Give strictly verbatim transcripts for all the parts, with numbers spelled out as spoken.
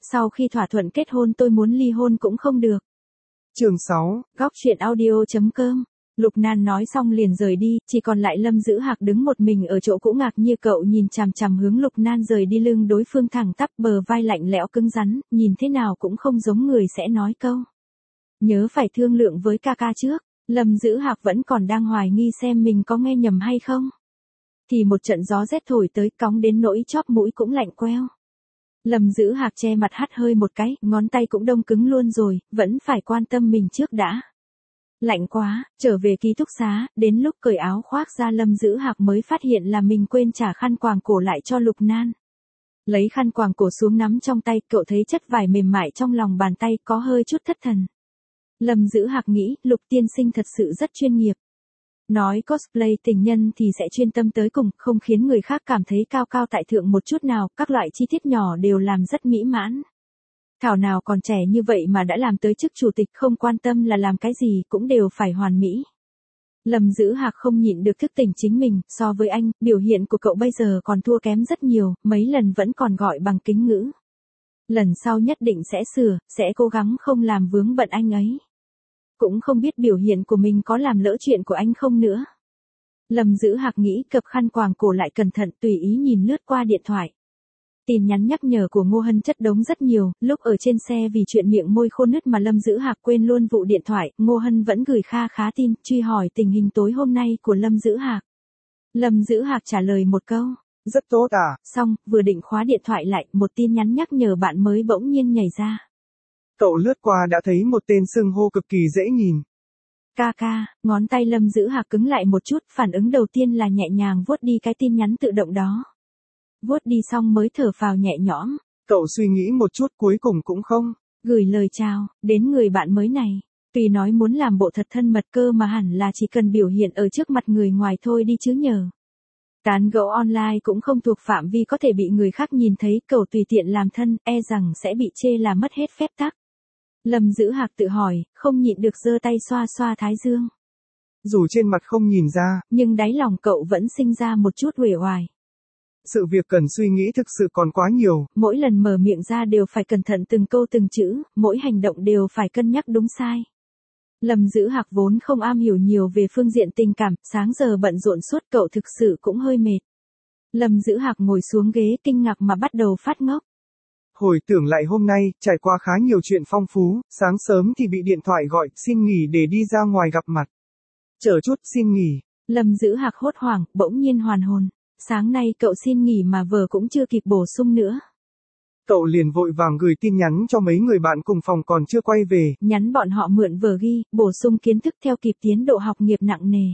sau khi thỏa thuận kết hôn tôi muốn ly hôn cũng không được. Chương sáu, Góc truyện audio chấm com. Lục Nan nói xong liền rời đi, chỉ còn lại Lâm Dữ Hạc đứng một mình ở chỗ cũ ngạc như cậu nhìn chằm chằm hướng Lục Nan rời đi, lưng đối phương thẳng tắp, bờ vai lạnh lẽo cứng rắn, nhìn thế nào cũng không giống người sẽ nói câu. Nhớ phải thương lượng với ca ca trước. Lâm Dữ Hạc vẫn còn đang hoài nghi xem mình có nghe nhầm hay không. Thì một trận gió rét thổi tới, cóng đến nỗi chóp mũi cũng lạnh queo. Lâm Dữ Hạc che mặt hắt hơi một cái, ngón tay cũng đông cứng luôn rồi, vẫn phải quan tâm mình trước đã. Lạnh quá, trở về ký túc xá, đến lúc cởi áo khoác ra Lâm Dữ Hạc mới phát hiện là mình quên trả khăn quàng cổ lại cho Lục Nan. Lấy khăn quàng cổ xuống nắm trong tay, cậu thấy chất vải mềm mại trong lòng bàn tay, có hơi chút thất thần. Lâm Dữ Hạc nghĩ, Lục tiên sinh thật sự rất chuyên nghiệp. Nói cosplay tình nhân thì sẽ chuyên tâm tới cùng, không khiến người khác cảm thấy cao cao tại thượng một chút nào, các loại chi tiết nhỏ đều làm rất mỹ mãn. Thảo nào còn trẻ như vậy mà đã làm tới chức chủ tịch, không quan tâm là làm cái gì cũng đều phải hoàn mỹ. Lâm Dữ Hạc không nhịn được thức tỉnh chính mình, so với anh, biểu hiện của cậu bây giờ còn thua kém rất nhiều, mấy lần vẫn còn gọi bằng kính ngữ. Lần sau nhất định sẽ sửa, sẽ cố gắng không làm vướng bận anh ấy. Cũng không biết biểu hiện của mình có làm lỡ chuyện của anh không nữa. Lâm Dữ Hạc nghĩ, cập khăn quàng cổ lại cẩn thận, tùy ý nhìn lướt qua điện thoại. Tin nhắn nhắc nhở của Ngô Hân chất đống rất nhiều, lúc ở trên xe vì chuyện miệng môi khô nứt mà Lâm Dữ Hạc quên luôn vụ điện thoại, Ngô Hân vẫn gửi kha khá tin, truy hỏi tình hình tối hôm nay của Lâm Dữ Hạc. Lâm Dữ Hạc trả lời một câu, rất tốt à. Xong, vừa định khóa điện thoại lại, một tin nhắn nhắc nhở bạn mới bỗng nhiên nhảy ra. Cậu lướt qua đã thấy một tên xưng hô cực kỳ dễ nhìn. Ca ca, ngón tay Lâm Dữ Hạc cứng lại một chút, phản ứng đầu tiên là nhẹ nhàng vuốt đi cái tin nhắn tự động đó. Vuốt đi xong mới thở phào nhẹ nhõm. Cậu suy nghĩ một chút cuối cùng cũng không. Gửi lời chào, đến người bạn mới này. Tuy nói muốn làm bộ thật thân mật cơ mà hẳn là chỉ cần biểu hiện ở trước mặt người ngoài thôi đi chứ nhờ. Tán gẫu online cũng không thuộc phạm vi có thể bị người khác nhìn thấy, cậu tùy tiện làm thân, e rằng sẽ bị chê là mất hết phép tắc. Lâm Dữ Hạc tự hỏi, không nhịn được giơ tay xoa xoa thái dương. Dù trên mặt không nhìn ra, nhưng đáy lòng cậu vẫn sinh ra một chút uể oải. Sự việc cần suy nghĩ thực sự còn quá nhiều. Mỗi lần mở miệng ra đều phải cẩn thận từng câu từng chữ, mỗi hành động đều phải cân nhắc đúng sai. Lâm Dữ Hạc vốn không am hiểu nhiều về phương diện tình cảm, sáng giờ bận rộn suốt, cậu thực sự cũng hơi mệt. Lâm Dữ Hạc ngồi xuống ghế kinh ngạc mà bắt đầu phát ngốc. Hồi tưởng lại hôm nay, trải qua khá nhiều chuyện phong phú, sáng sớm thì bị điện thoại gọi, xin nghỉ để đi ra ngoài gặp mặt. Chờ chút, xin nghỉ. Lâm Dữ Hạc hốt hoảng, bỗng nhiên hoàn hồn. Sáng nay cậu xin nghỉ mà vờ cũng chưa kịp bổ sung nữa. Cậu liền vội vàng gửi tin nhắn cho mấy người bạn cùng phòng còn chưa quay về. Nhắn bọn họ mượn vở ghi, bổ sung kiến thức theo kịp tiến độ học nghiệp nặng nề.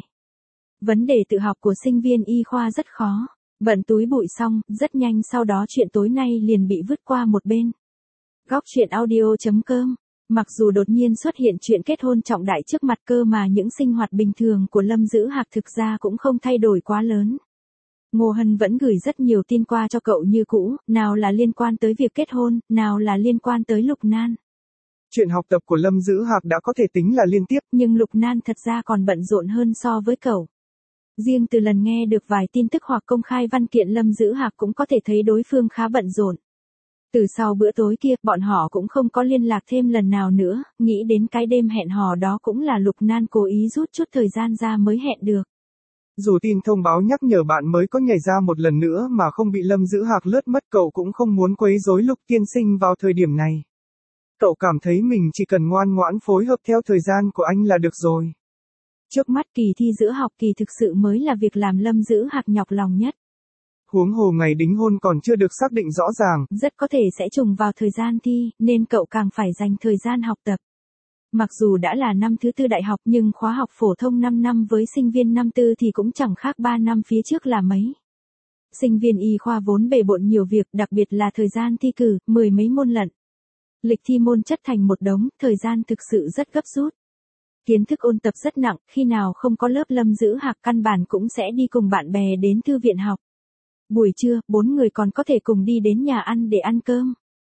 Vấn đề tự học của sinh viên y khoa rất khó. Bận túi bụi xong, rất nhanh sau đó chuyện tối nay liền bị vứt qua một bên. Góc truyện audio chấm com. Mặc dù đột nhiên xuất hiện chuyện kết hôn trọng đại trước mặt cơ mà những sinh hoạt bình thường của Lâm Dữ Hạc thực ra cũng không thay đổi quá lớn. Ngô Hân vẫn gửi rất nhiều tin qua cho cậu như cũ, nào là liên quan tới việc kết hôn, nào là liên quan tới Lục Nan. Chuyện học tập của Lâm Dữ Hạc đã có thể tính là liên tiếp, nhưng Lục Nan thật ra còn bận rộn hơn so với cậu. Riêng từ lần nghe được vài tin tức hoặc công khai văn kiện Lâm Dữ Hạc cũng có thể thấy đối phương khá bận rộn. Từ sau bữa tối kia, bọn họ cũng không có liên lạc thêm lần nào nữa, nghĩ đến cái đêm hẹn hò đó cũng là Lục Nan cố ý rút chút thời gian ra mới hẹn được. Dù tin thông báo nhắc nhở bạn mới có nhảy ra một lần nữa mà không bị Lâm Dữ Hạc lướt mất, cậu cũng không muốn quấy rối Lục tiên sinh vào thời điểm này. Cậu cảm thấy mình chỉ cần ngoan ngoãn phối hợp theo thời gian của anh là được rồi. Trước mắt kỳ thi giữa học kỳ thực sự mới là việc làm Lâm Dữ Hạc nhọc lòng nhất. Huống hồ ngày đính hôn còn chưa được xác định rõ ràng. Rất có thể sẽ trùng vào thời gian thi, nên cậu càng phải dành thời gian học tập. Mặc dù đã là năm thứ tư đại học nhưng khóa học phổ thông năm năm với sinh viên năm tư thì cũng chẳng khác ba năm phía trước là mấy. Sinh viên y khoa vốn bề bộn nhiều việc, đặc biệt là thời gian thi cử, mười mấy môn lận. Lịch thi môn chất thành một đống, thời gian thực sự rất gấp rút. Kiến thức ôn tập rất nặng, khi nào không có lớp Lâm Dữ Hạc căn bản cũng sẽ đi cùng bạn bè đến thư viện học. Buổi trưa, bốn người còn có thể cùng đi đến nhà ăn để ăn cơm.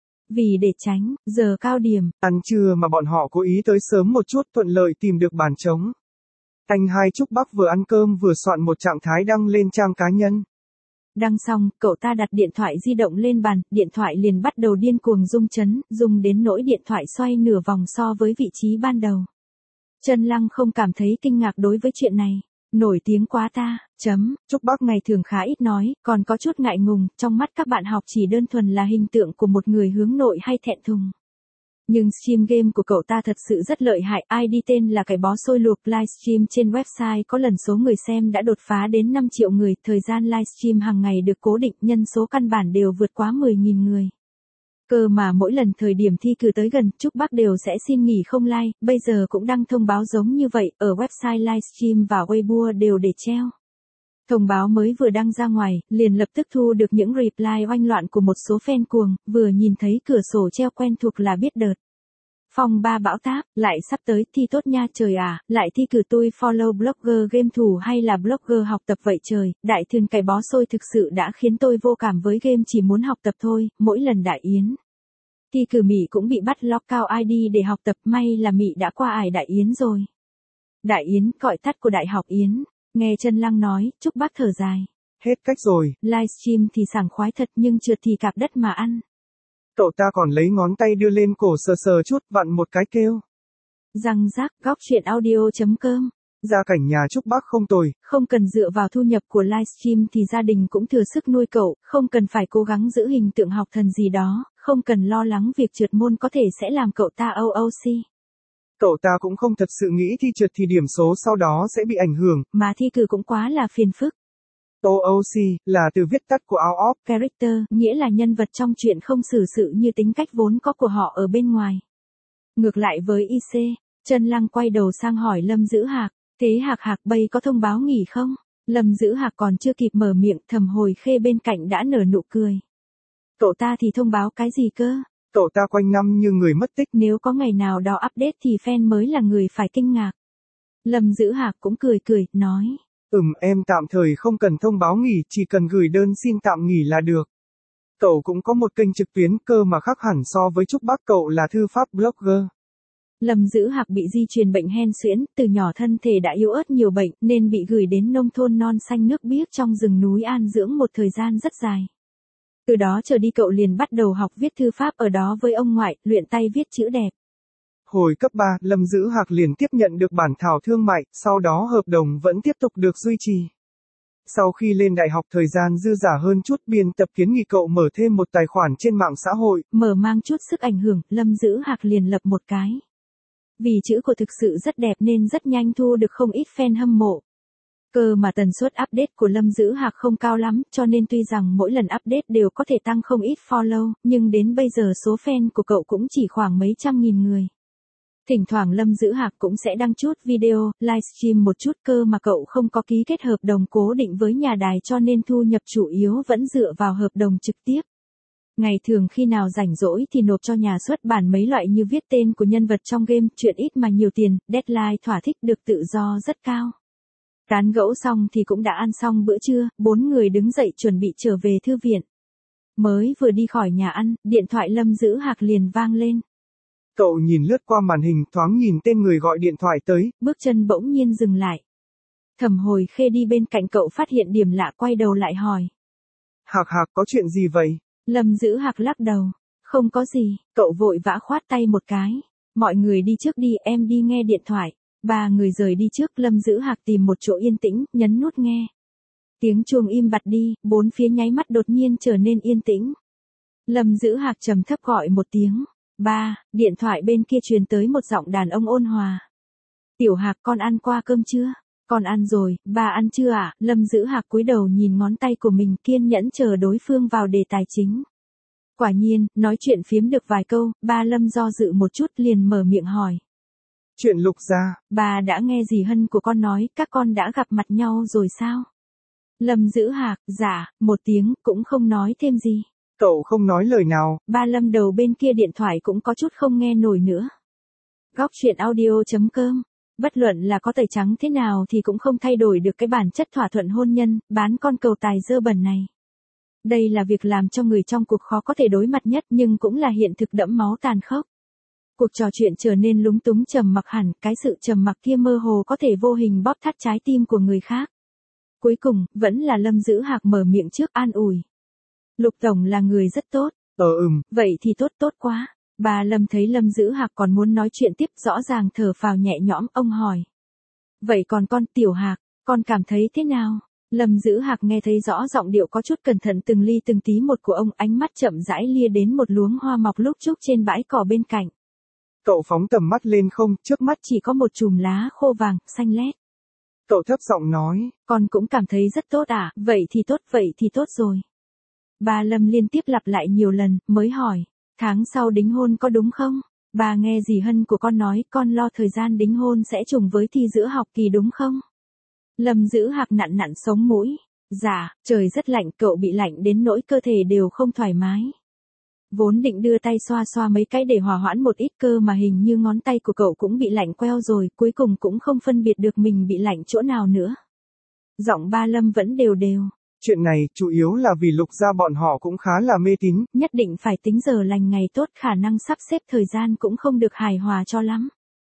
Vì để tránh giờ cao điểm ăn trưa mà bọn họ cố ý tới sớm một chút, thuận lợi tìm được bàn trống. Anh hai Trúc Bắc vừa ăn cơm vừa soạn một trạng thái đăng lên trang cá nhân. Đăng xong, cậu ta đặt điện thoại di động lên bàn, điện thoại liền bắt đầu điên cuồng rung chấn, rung đến nỗi điện thoại xoay nửa vòng so với vị trí ban đầu. Trân Lăng không cảm thấy kinh ngạc đối với chuyện này. Nổi tiếng quá ta, chấm, Trúc Bắc ngày thường khá ít nói, còn có chút ngại ngùng, trong mắt các bạn học chỉ đơn thuần là hình tượng của một người hướng nội hay thẹn thùng. Nhưng stream game của cậu ta thật sự rất lợi hại, i đê tên là cái bó sôi luộc, livestream trên website có lần số người xem đã đột phá đến năm triệu người, thời gian livestream hàng ngày được cố định, nhân số căn bản đều vượt quá mười nghìn người. Cơ mà mỗi lần thời điểm thi cử tới gần, Trúc Bắc đều sẽ xin nghỉ không like, bây giờ cũng đăng thông báo giống như vậy, ở website livestream và Weibo đều để treo. Thông báo mới vừa đăng ra ngoài, liền lập tức thu được những reply oanh loạn của một số fan cuồng, vừa nhìn thấy cửa sổ treo quen thuộc là biết đợt. Phong ba bão táp, lại sắp tới thi tốt nha trời à, lại thi cử tôi follow blogger game thủ hay là blogger học tập vậy trời, đại thường cái bó xôi thực sự đã khiến tôi vô cảm với game, chỉ muốn học tập thôi, mỗi lần Đại Yến. Thi cử Mỹ cũng bị bắt lockout i đê để học tập, may là Mỹ đã qua ải Đại Yến rồi. Đại Yến, gọi tắt của Đại học Yến, nghe Trân Lăng nói, Trúc Bắc thở dài. Hết cách rồi. Livestream thì sảng khoái thật nhưng trượt thì cạp đất mà ăn. Cậu ta còn lấy ngón tay đưa lên cổ sờ sờ chút, vặn một cái kêu. Răng rác, góc chuyện audio chấm com. Gia cảnh nhà Trúc Bắc không tồi. Không cần dựa vào thu nhập của livestream thì gia đình cũng thừa sức nuôi cậu, không cần phải cố gắng giữ hình tượng học thần gì đó, không cần lo lắng việc trượt môn có thể sẽ làm cậu ta o o xê. Cậu ta cũng không thật sự nghĩ thi trượt thì điểm số sau đó sẽ bị ảnh hưởng. Mà thi cử cũng quá là phiền phức. o o xê là từ viết tắt của out of character, nghĩa là nhân vật trong truyện không xử sự như tính cách vốn có của họ ở bên ngoài. Ngược lại với i xê, Trân Lăng quay đầu sang hỏi Lâm Dữ Hạc, thế Hạc Hạc bây có thông báo nghỉ không? Lâm Dữ Hạc còn chưa kịp mở miệng, Thẩm Hồi Khê bên cạnh đã nở nụ cười. Cậu ta thì thông báo cái gì cơ? Cậu ta quanh năm như người mất tích. Nếu có ngày nào đó update thì fan mới là người phải kinh ngạc. Lâm Dữ Hạc cũng cười cười, nói. Ừm, em tạm thời không cần thông báo nghỉ, chỉ cần gửi đơn xin tạm nghỉ là được. Cậu cũng có một kênh trực tuyến cơ mà khác hẳn so với Trúc Bắc, cậu là thư pháp blogger. Lâm Dữ Hạc bị di truyền bệnh hen suyễn, từ nhỏ thân thể đã yếu ớt nhiều bệnh nên bị gửi đến nông thôn non xanh nước biếc trong rừng núi an dưỡng một thời gian rất dài. Từ đó trở đi cậu liền bắt đầu học viết thư pháp ở đó với ông ngoại, luyện tay viết chữ đẹp. Hồi cấp ba, Lâm Dữ Hạc liền tiếp nhận được bản thảo thương mại, sau đó hợp đồng vẫn tiếp tục được duy trì. Sau khi lên đại học thời gian dư dả hơn chút, biên tập kiến nghị cậu mở thêm một tài khoản trên mạng xã hội. Mở mang chút sức ảnh hưởng, Lâm Dữ Hạc liền lập một cái. Vì chữ của thực sự rất đẹp nên rất nhanh thu được không ít fan hâm mộ. Cơ mà tần suất update của Lâm Dữ Hạc không cao lắm, cho nên tuy rằng mỗi lần update đều có thể tăng không ít follow, nhưng đến bây giờ số fan của cậu cũng chỉ khoảng mấy trăm nghìn người. Thỉnh thoảng Lâm Dữ Hạc cũng sẽ đăng chút video, livestream một chút, cơ mà cậu không có ký kết hợp đồng cố định với nhà đài cho nên thu nhập chủ yếu vẫn dựa vào hợp đồng trực tiếp. Ngày thường khi nào rảnh rỗi thì nộp cho nhà xuất bản mấy loại như viết tên của nhân vật trong game, chuyện ít mà nhiều tiền, deadline thỏa thích, được tự do rất cao. Tán gẫu xong thì cũng đã ăn xong bữa trưa, bốn người đứng dậy chuẩn bị trở về thư viện. Mới vừa đi khỏi nhà ăn, điện thoại Lâm Dữ Hạc liền vang lên. Cậu nhìn lướt qua màn hình, thoáng nhìn tên người gọi điện thoại tới, bước chân bỗng nhiên dừng lại. Thẩm Hồi Khê đi bên cạnh cậu phát hiện điểm lạ quay đầu lại hỏi. Hạc Hạc, có chuyện gì vậy? Lâm Dữ Hạc lắc đầu. Không có gì, cậu vội vã khoát tay một cái. Mọi người đi trước đi, em đi nghe điện thoại. Ba người rời đi trước, Lâm Dữ Hạc tìm một chỗ yên tĩnh, nhấn nút nghe. Tiếng chuông im bặt đi, bốn phía nháy mắt đột nhiên trở nên yên tĩnh. Lâm Dữ Hạc trầm thấp gọi một tiếng. Ba, điện thoại bên kia truyền tới một giọng đàn ông ôn hòa. Tiểu Hạc, con ăn qua cơm chưa? Con ăn rồi, ba ăn chưa ạ? À? Lâm Dữ Hạc cúi đầu nhìn ngón tay của mình, kiên nhẫn chờ đối phương vào đề tài chính. Quả nhiên, nói chuyện phiếm được vài câu, ba Lâm do dự một chút liền mở miệng hỏi. Chuyện Lục Gia. Bà đã nghe dì Hân của con nói, các con đã gặp mặt nhau rồi sao? Lâm Dữ Hạc, dạ, một tiếng, cũng không nói thêm gì. Cậu không nói lời nào. Ba Lâm đầu bên kia điện thoại cũng có chút không nghe nổi nữa. Góc chuyện audio chấm com. Bất luận là có tẩy trắng thế nào thì cũng không thay đổi được cái bản chất thỏa thuận hôn nhân, bán con cầu tài dơ bẩn này. Đây là việc làm cho người trong cuộc khó có thể đối mặt nhất, nhưng cũng là hiện thực đẫm máu tàn khốc. Cuộc trò chuyện trở nên lúng túng trầm mặc hẳn, cái sự trầm mặc kia mơ hồ có thể vô hình bóp thắt trái tim của người khác. Cuối cùng, vẫn là Lâm Dữ Hạc mở miệng trước an ủi. Lục Tổng là người rất tốt. Ờ ừm. Vậy thì tốt tốt quá. Bà Lâm thấy Lâm Dữ Hạc còn muốn nói chuyện tiếp, rõ ràng thở phào nhẹ nhõm, ông hỏi. Vậy còn con Tiểu Hạc, con cảm thấy thế nào? Lâm Dữ Hạc nghe thấy rõ giọng điệu có chút cẩn thận từng ly từng tí một của ông, ánh mắt chậm rãi lia đến một luống hoa mọc lúc trúc trên bãi cỏ bên cạnh. Cậu phóng tầm mắt lên không, trước mắt chỉ có một chùm lá khô vàng, xanh lét. Cậu thấp giọng nói. Con cũng cảm thấy rất tốt à, vậy thì tốt, vậy thì tốt rồi. Bà Lâm liên tiếp lặp lại nhiều lần, mới hỏi, tháng sau đính hôn có đúng không? Bà nghe dì Hân của con nói, con lo thời gian đính hôn sẽ trùng với thi giữa học kỳ đúng không? Lâm Dữ Hạc nặn nặn sống mũi. Dạ, trời rất lạnh, cậu bị lạnh đến nỗi cơ thể đều không thoải mái. Vốn định đưa tay xoa xoa mấy cái để hòa hoãn một ít cơ mà hình như ngón tay của cậu cũng bị lạnh queo rồi, cuối cùng cũng không phân biệt được mình bị lạnh chỗ nào nữa. Giọng ba Lâm vẫn đều đều. Chuyện này, chủ yếu là vì Lục gia bọn họ cũng khá là mê tín. Nhất định phải tính giờ lành ngày tốt, khả năng sắp xếp thời gian cũng không được hài hòa cho lắm.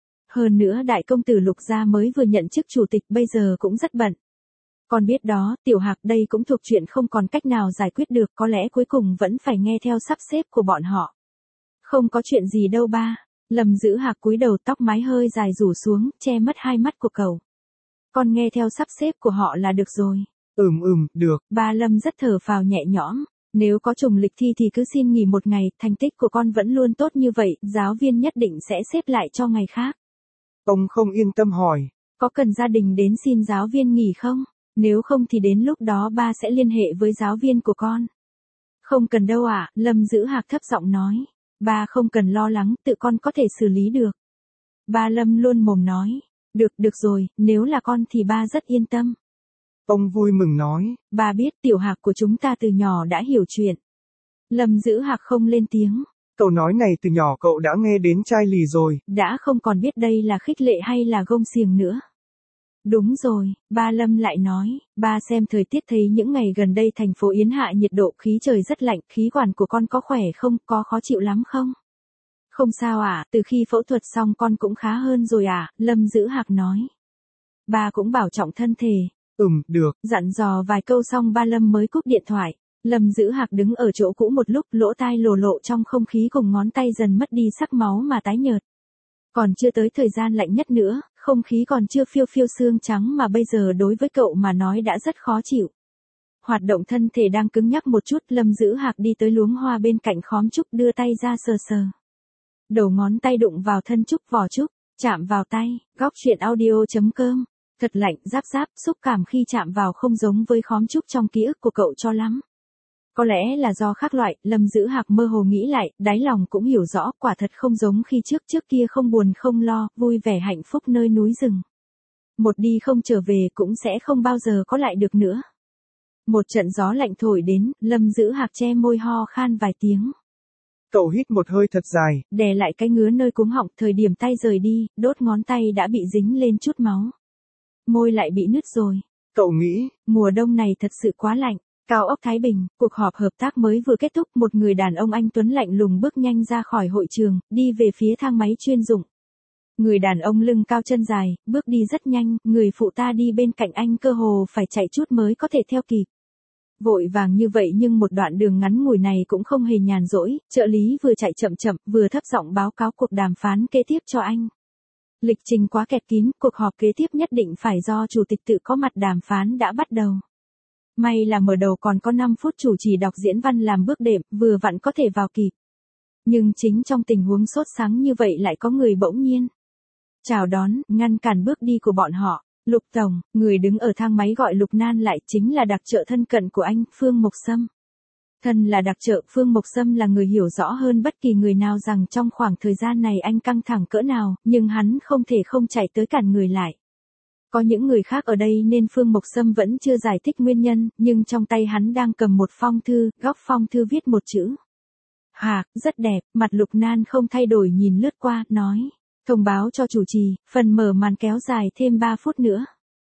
Hơn nữa đại công tử Lục gia mới vừa nhận chức chủ tịch, bây giờ cũng rất bận. Con biết đó, Tiểu Hạc đây cũng thuộc chuyện không còn cách nào giải quyết được, có lẽ cuối cùng vẫn phải nghe theo sắp xếp của bọn họ. Không có chuyện gì đâu ba. Lâm Dữ Hạc cúi đầu, tóc mái hơi dài rủ xuống, che mất hai mắt của cậu. Con nghe theo sắp xếp của họ là được rồi. Ừm ừm, được. Ba Lâm rất thở phào nhẹ nhõm. Nếu có trùng lịch thi thì cứ xin nghỉ một ngày, thành tích của con vẫn luôn tốt như vậy, giáo viên nhất định sẽ xếp lại cho ngày khác. Ông không yên tâm hỏi. Có cần gia đình đến xin giáo viên nghỉ không? Nếu không thì đến lúc đó ba sẽ liên hệ với giáo viên của con. Không cần đâu ạ, à, Lâm Dữ Hạc thấp giọng nói. Ba không cần lo lắng, tự con có thể xử lý được. Ba Lâm luôn mồm nói. Được, được rồi, nếu là con thì ba rất yên tâm. Ông vui mừng nói. Ba biết Tiểu Hạc của chúng ta từ nhỏ đã hiểu chuyện. Lâm Dữ Hạc không lên tiếng. Câu nói này từ nhỏ cậu đã nghe đến chai lì rồi. Đã không còn biết đây là khích lệ hay là gông xiềng nữa. Đúng rồi, ba Lâm lại nói, ba xem thời tiết thấy những ngày gần đây thành phố Yến Hạ nhiệt độ khí trời rất lạnh, khí quản của con có khỏe không, có khó chịu lắm không? Không sao ạ, à, từ khi phẫu thuật xong con cũng khá hơn rồi ạ, à, Lâm Dữ Hạc nói. Ba cũng bảo trọng thân thể. Ừm, được. Dặn dò vài câu xong ba Lâm mới cúp điện thoại. Lâm Dữ Hạc đứng ở chỗ cũ một lúc, lỗ tai lồ lộ trong không khí cùng ngón tay dần mất đi sắc máu mà tái nhợt. Còn chưa tới thời gian lạnh nhất nữa, không khí còn chưa phiêu phiêu sương trắng mà bây giờ đối với cậu mà nói đã rất khó chịu. Hoạt động thân thể đang cứng nhắc một chút, Lâm Dữ Hạc đi tới luống hoa bên cạnh khóm trúc, đưa tay ra sờ sờ. Đầu ngón tay đụng vào thân trúc, vỏ trúc, chạm vào tay, góc truyện audio chấm com. Thật lạnh, ráp ráp, xúc cảm khi chạm vào không giống với khóm trúc trong ký ức của cậu cho lắm. Có lẽ là do khác loại, Lâm Dữ Hạc mơ hồ nghĩ lại, đáy lòng cũng hiểu rõ, quả thật không giống khi trước, trước kia không buồn không lo, vui vẻ hạnh phúc nơi núi rừng. Một đi không trở về cũng sẽ không bao giờ có lại được nữa. Một trận gió lạnh thổi đến, Lâm Dữ Hạc che môi ho khan vài tiếng. Cậu hít một hơi thật dài, đè lại cái ngứa nơi cuống họng, thời điểm tay rời đi, đốt ngón tay đã bị dính lên chút máu. Môi lại bị nứt rồi. Cậu nghĩ, mùa đông này thật sự quá lạnh. Cao ốc Thái Bình, cuộc họp hợp tác mới vừa kết thúc, một người đàn ông anh tuấn lạnh lùng bước nhanh ra khỏi hội trường, đi về phía thang máy chuyên dụng. Người đàn ông lưng cao chân dài, bước đi rất nhanh, người phụ ta đi bên cạnh anh cơ hồ phải chạy chút mới có thể theo kịp. Vội vàng như vậy nhưng một đoạn đường ngắn ngủi này cũng không hề nhàn rỗi, trợ lý vừa chạy chậm chậm, vừa thấp giọng báo cáo cuộc đàm phán kế tiếp cho anh. Lịch trình quá kẹt kín, cuộc họp kế tiếp nhất định phải do chủ tịch tự có mặt, đàm phán đã bắt đầu. May là mở đầu còn có năm phút chủ trì đọc diễn văn làm bước đệm, vừa vặn có thể vào kịp. Nhưng chính trong tình huống sốt sắng như vậy lại có người bỗng nhiên chào đón, ngăn cản bước đi của bọn họ. Lục Tổng, người đứng ở thang máy gọi Lục Nan lại chính là đặc trợ thân cận của anh, Phương Mộc Sâm. Thân là đặc trợ, Phương Mộc Sâm là người hiểu rõ hơn bất kỳ người nào rằng trong khoảng thời gian này anh căng thẳng cỡ nào, nhưng hắn không thể không chạy tới cản người lại. Có những người khác ở đây nên Phương Mộc Sâm vẫn chưa giải thích nguyên nhân, nhưng trong tay hắn đang cầm một phong thư, góc phong thư viết một chữ. Hạc, rất đẹp, mặt Lục Nan không thay đổi nhìn lướt qua, nói. Thông báo cho chủ trì, phần mở màn kéo dài thêm ba phút nữa.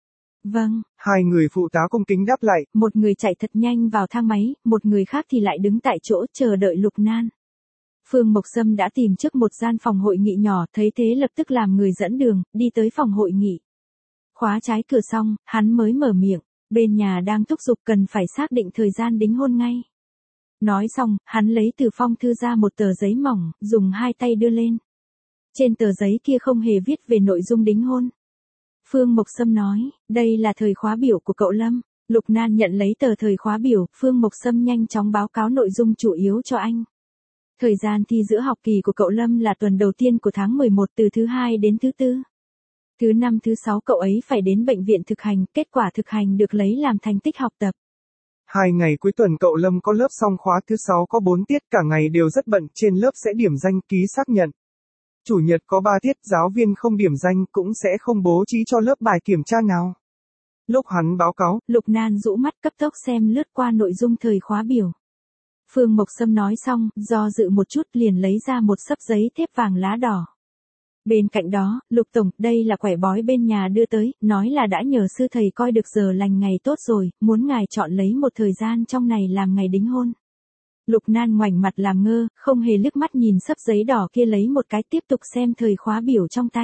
Vâng. Hai người phụ tá cung kính đáp lại. Một người chạy thật nhanh vào thang máy, một người khác thì lại đứng tại chỗ chờ đợi Lục Nan. Phương Mộc Sâm đã tìm trước một gian phòng hội nghị nhỏ, thấy thế lập tức làm người dẫn đường, đi tới phòng hội nghị. Khóa trái cửa xong, hắn mới mở miệng. Bên nhà đang thúc giục cần phải xác định thời gian đính hôn ngay. Nói xong, hắn lấy từ phong thư ra một tờ giấy mỏng, dùng hai tay đưa lên. Trên tờ giấy kia không hề viết về nội dung đính hôn. Phương Mộc Sâm nói, đây là thời khóa biểu của cậu Lâm. Lục Nan nhận lấy tờ thời khóa biểu, Phương Mộc Sâm nhanh chóng báo cáo nội dung chủ yếu cho anh. Thời gian thi giữa học kỳ của cậu Lâm là tuần đầu tiên của tháng mười một từ thứ hai đến thứ tư. Thứ năm thứ sáu cậu ấy phải đến bệnh viện thực hành, kết quả thực hành được lấy làm thành tích học tập. Hai ngày cuối tuần cậu Lâm có lớp xong khóa thứ sáu có bốn tiết cả ngày đều rất bận, trên lớp sẽ điểm danh ký xác nhận. Chủ nhật có ba tiết giáo viên không điểm danh cũng sẽ không bố trí cho lớp bài kiểm tra nào. Lúc hắn báo cáo, Lục Nan rũ mắt cấp tốc xem lướt qua nội dung thời khóa biểu. Phương Mộc Sâm nói xong, do dự một chút liền lấy ra một xấp giấy thép vàng lá đỏ. Bên cạnh đó, Lục Tổng, đây là quẻ bói bên nhà đưa tới, nói là đã nhờ sư thầy coi được giờ lành ngày tốt rồi, muốn ngài chọn lấy một thời gian trong này làm ngày đính hôn. Lục Nan ngoảnh mặt làm ngơ, không hề liếc mắt nhìn xấp giấy đỏ kia lấy một cái tiếp tục xem thời khóa biểu trong tay.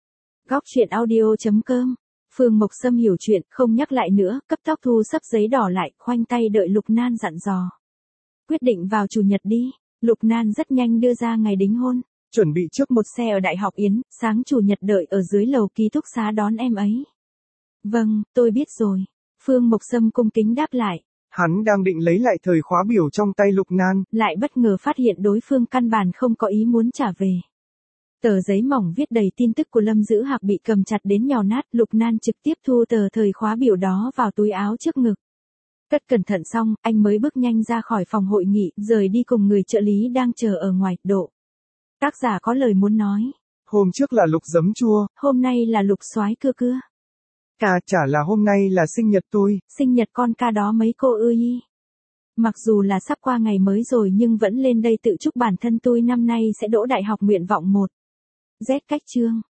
Góc truyện audio chấm com. Phương Mộc Sâm hiểu chuyện, không nhắc lại nữa, cấp tốc thu xấp giấy đỏ lại, khoanh tay đợi Lục Nan dặn dò. Quyết định vào chủ nhật đi. Lục Nan rất nhanh đưa ra ngày đính hôn. Chuẩn bị trước một xe ở Đại học Yến, sáng chủ nhật đợi ở dưới lầu ký túc xá đón em ấy. Vâng, tôi biết rồi. Phương Mộc Sâm cung kính đáp lại. Hắn đang định lấy lại thời khóa biểu trong tay Lục Nan, lại bất ngờ phát hiện đối phương căn bản không có ý muốn trả về. Tờ giấy mỏng viết đầy tin tức của Lâm Dữ Hạc bị cầm chặt đến nhào nát, Lục Nan trực tiếp thu tờ thời khóa biểu đó vào túi áo trước ngực. Cất cẩn thận xong, anh mới bước nhanh ra khỏi phòng hội nghị, rời đi cùng người trợ lý đang chờ ở ngoài. Độ. Tác giả có lời muốn nói. Hôm trước là Lục giấm chua, hôm nay là Lục soái cưa cưa. Ca chả là hôm nay là sinh nhật tôi. Sinh nhật con ca đó mấy cô ơi. Mặc dù là sắp qua ngày mới rồi nhưng vẫn lên đây tự chúc bản thân tôi năm nay sẽ đỗ đại học nguyện vọng một. Z cách chương.